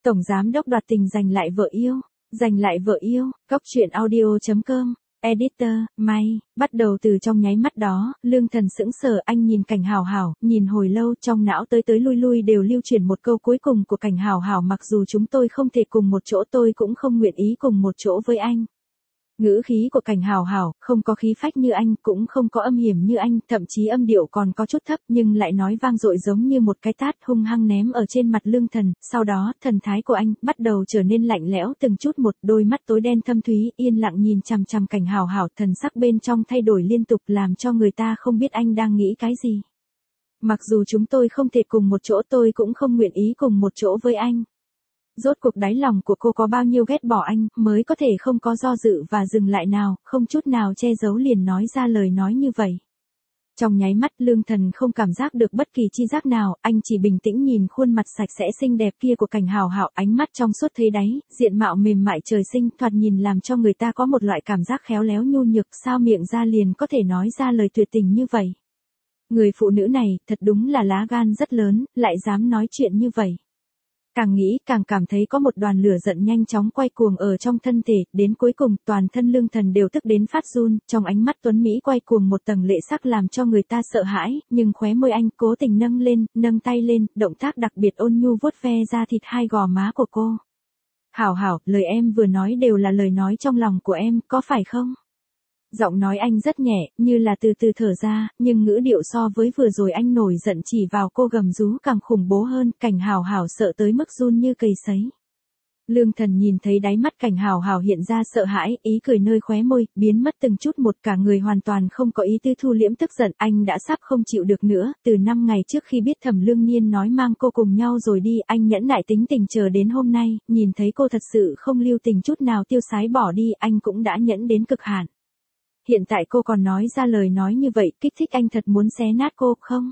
Tổng giám đốc đoạt tình giành lại vợ yêu. Giành lại vợ yêu, Góc truyện audio.com. Editor, May, bắt đầu từ trong nháy mắt đó, Lương Thần sững sờ, anh nhìn Cảnh Hào Hào, nhìn hồi lâu, trong não tới tới lui lui đều lưu chuyển một câu cuối cùng của Cảnh Hào Hào: mặc dù chúng tôi không thể cùng một chỗ, tôi cũng không nguyện ý cùng một chỗ với anh. Ngữ khí của Cảnh Hào Hào không có khí phách như anh, cũng không có âm hiểm như anh, thậm chí âm điệu còn có chút thấp, nhưng lại nói vang dội giống như một cái tát hung hăng ném ở trên mặt Lương Thần. Sau đó, thần thái của anh bắt đầu trở nên lạnh lẽo từng chút một, đôi mắt tối đen thâm thúy yên lặng nhìn chằm chằm Cảnh Hào Hào, thần sắc bên trong thay đổi liên tục làm cho người ta không biết anh đang nghĩ cái gì. Mặc dù chúng tôi không thể cùng một chỗ, tôi cũng không nguyện ý cùng một chỗ với anh. Rốt cuộc đáy lòng của cô có bao nhiêu ghét bỏ anh, mới có thể không có do dự và dừng lại nào, không chút nào che giấu liền nói ra lời nói như vậy. Trong nháy mắt, Lương Thần không cảm giác được bất kỳ chi giác nào, anh chỉ bình tĩnh nhìn khuôn mặt sạch sẽ xinh đẹp kia của Cảnh Hào Hào, ánh mắt trong suốt thấy đáy, diện mạo mềm mại trời sinh, thoạt nhìn làm cho người ta có một loại cảm giác khéo léo nhu nhược, sao miệng ra liền có thể nói ra lời tuyệt tình như vậy. Người phụ nữ này, thật đúng là lá gan rất lớn, lại dám nói chuyện như vậy. Càng nghĩ càng cảm thấy có một đoàn lửa giận nhanh chóng quay cuồng ở trong thân thể, đến cuối cùng toàn thân Lương Thần đều tức đến phát run, trong ánh mắt tuấn Mỹ quay cuồng một tầng lệ sắc làm cho người ta sợ hãi, nhưng khóe môi anh cố tình nâng tay lên, động tác đặc biệt ôn nhu vuốt ve da thịt hai gò má của cô. Hảo hảo, lời em vừa nói đều là lời nói trong lòng của em, có phải không? Giọng nói anh rất nhẹ, như là từ từ thở ra, nhưng ngữ điệu so với vừa rồi anh nổi giận chỉ vào cô gầm rú càng khủng bố hơn. Cảnh Hào Hào sợ tới mức run như cầy sấy. Lương Thần nhìn thấy đáy mắt Cảnh Hào Hào hiện ra sợ hãi, ý cười nơi khóe môi, biến mất từng chút một, cả người hoàn toàn không có ý tư thu liễm tức giận, anh đã sắp không chịu được nữa, từ 5 ngày trước khi biết Thẩm Lương Nhiên nói mang cô cùng nhau rồi đi, anh nhẫn nại tính tình chờ đến hôm nay, nhìn thấy cô thật sự không lưu tình chút nào tiêu sái bỏ đi, anh cũng đã nhẫn đến cực hạn. Hiện tại cô còn nói ra lời nói như vậy, kích thích anh thật muốn xé nát cô, không?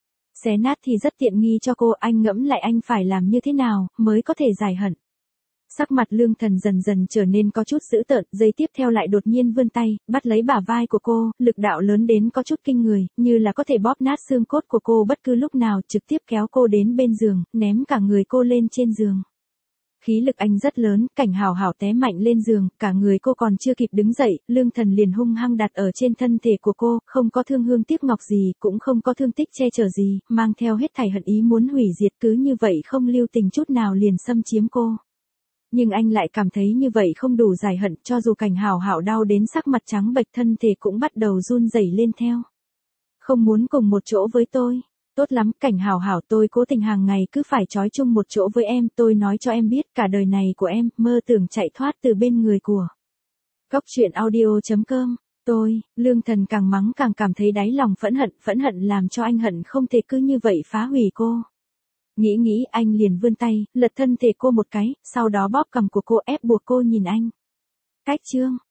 Xé nát thì rất tiện nghi cho cô, anh ngẫm lại anh phải làm như thế nào, mới có thể giải hận. Sắc mặt Lương Thần dần dần trở nên có chút dữ tợn, giây tiếp theo lại đột nhiên vươn tay, bắt lấy bả vai của cô, lực đạo lớn đến có chút kinh người, như là có thể bóp nát xương cốt của cô bất cứ lúc nào, trực tiếp kéo cô đến bên giường, ném cả người cô lên trên giường. Khí lực anh rất lớn, Cảnh Hào Hào té mạnh lên giường, cả người cô còn chưa kịp đứng dậy, Lương Thần liền hung hăng đặt ở trên thân thể của cô, không có thương hương tiếc ngọc gì, cũng không có thương tích che chở gì, mang theo hết thảy hận ý muốn hủy diệt, cứ như vậy không lưu tình chút nào liền xâm chiếm cô. Nhưng anh lại cảm thấy như vậy không đủ giải hận, cho dù Cảnh Hào Hào đau đến sắc mặt trắng bệch, thân thể cũng bắt đầu run rẩy lên theo. Không muốn cùng một chỗ với tôi. Tốt lắm, Cảnh Hào Hào, tôi cố tình hàng ngày cứ phải trói chung một chỗ với em, tôi nói cho em biết, cả đời này của em, mơ tưởng chạy thoát từ bên người của. Góc truyện audio.com. Lương Thần càng mắng càng cảm thấy đáy lòng phẫn hận làm cho anh hận không thể cứ như vậy phá hủy cô. Nghĩ anh liền vươn tay, lật thân thể cô một cái, sau đó bóp cằm của cô ép buộc cô nhìn anh. Cách chương.